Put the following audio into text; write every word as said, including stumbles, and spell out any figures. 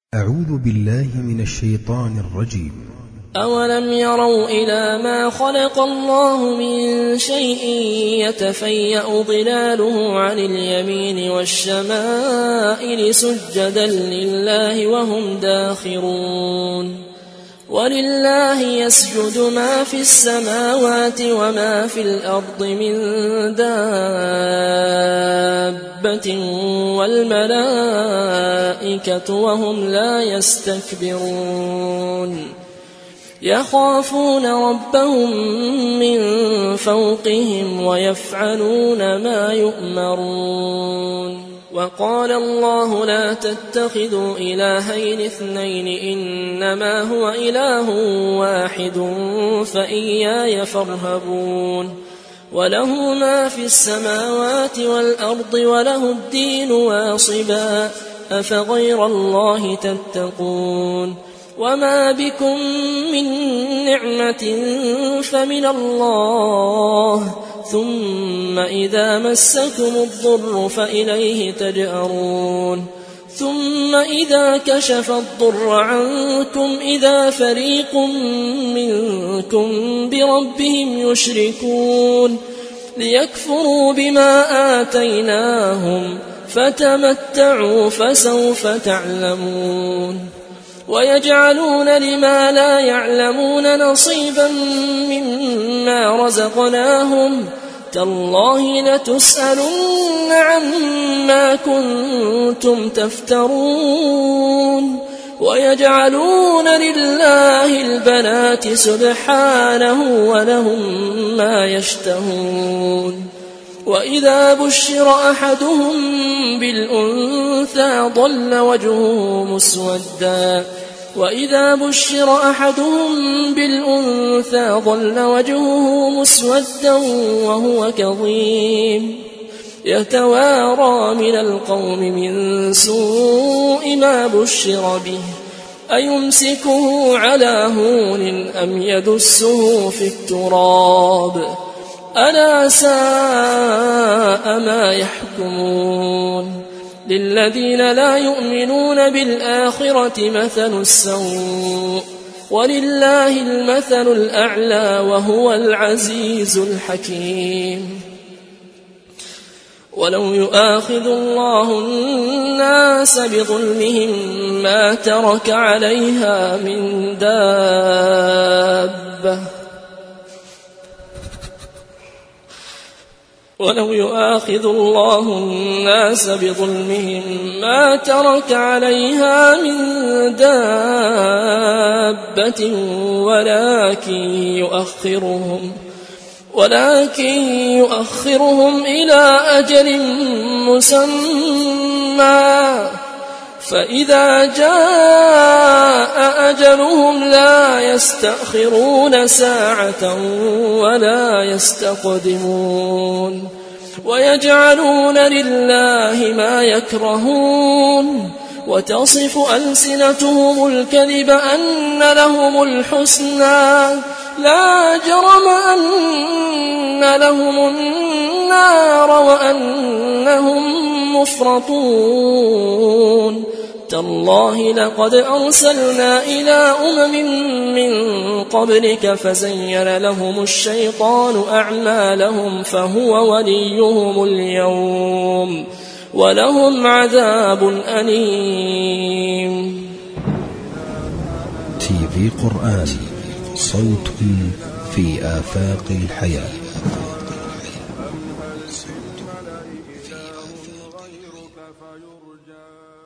أعوذ بالله من الشيطان الرجيم. أولم يروا إلى ما خلق الله من شيء يتفيأ ظلاله عن اليمين والشمائل سجدا لله وهم داخرون. ولله يسجد ما في السماوات وما في الأرض من دابة والملائكة وهم لا يستكبرون يخافون ربهم من فوقهم ويفعلون ما يؤمرون. وقال الله لا تتخذوا إلهين اثنين إنما هو إله واحد فإياي فارهبون. وله ما في السماوات والأرض وله الدين واصبا أفغير الله تتقون. وما بكم من نعمة فمن الله ثم إذا مسكم الضر فإليه تجأرون. ثم إذا كشف الضر عنكم إذا فريق منكم بربهم يشركون ليكفروا بما آتيناهم فتمتعوا فسوف تعلمون. ويجعلون لما لا يعلمون نصيبا مما رزقناهم تالله لتسألن عما كنتم تفترون. ويجعلون لله البنات سبحانه ولهم ما يشتهون. وإذا بشر أحدهم بالأنثى ظل وجهه مسودا وإذا بشر أحدهم بالأنثى ظل وجهه مسودا وهو كظيم يتوارى من القوم من سوء ما بشر به أيمسكه على هون أم يدسه في التراب ألا ساء ما يحكمون. للذين لا يؤمنون بالآخرة مثل السوء ولله المثل الأعلى وهو العزيز الحكيم. ولو يؤاخذ الله الناس بظلمهم ما ترك عليها من دابة ولو يؤاخذ الله الناس بظلمهم ما ترك عليها من دابة ولكن يؤخرهم ولكن يؤخرهم إلى أجل مسمى فإذا جاء أجلهم لا يستأخرون ساعة ولا يستقدمون. ويجعلون لله ما يكرهون وتصف ألسنتهم الكذب أن لهم الحسنى لا جرم أن لهم النار وأنهم مفرطون. تالله لقد أرسلنا إلى أمم من قبلك فزين لهم الشيطان أعمالهم فهو وليهم اليوم ولهم عذاب أليم. تي في قرآن صوت في آفاق الحياة. غيرك فيرجى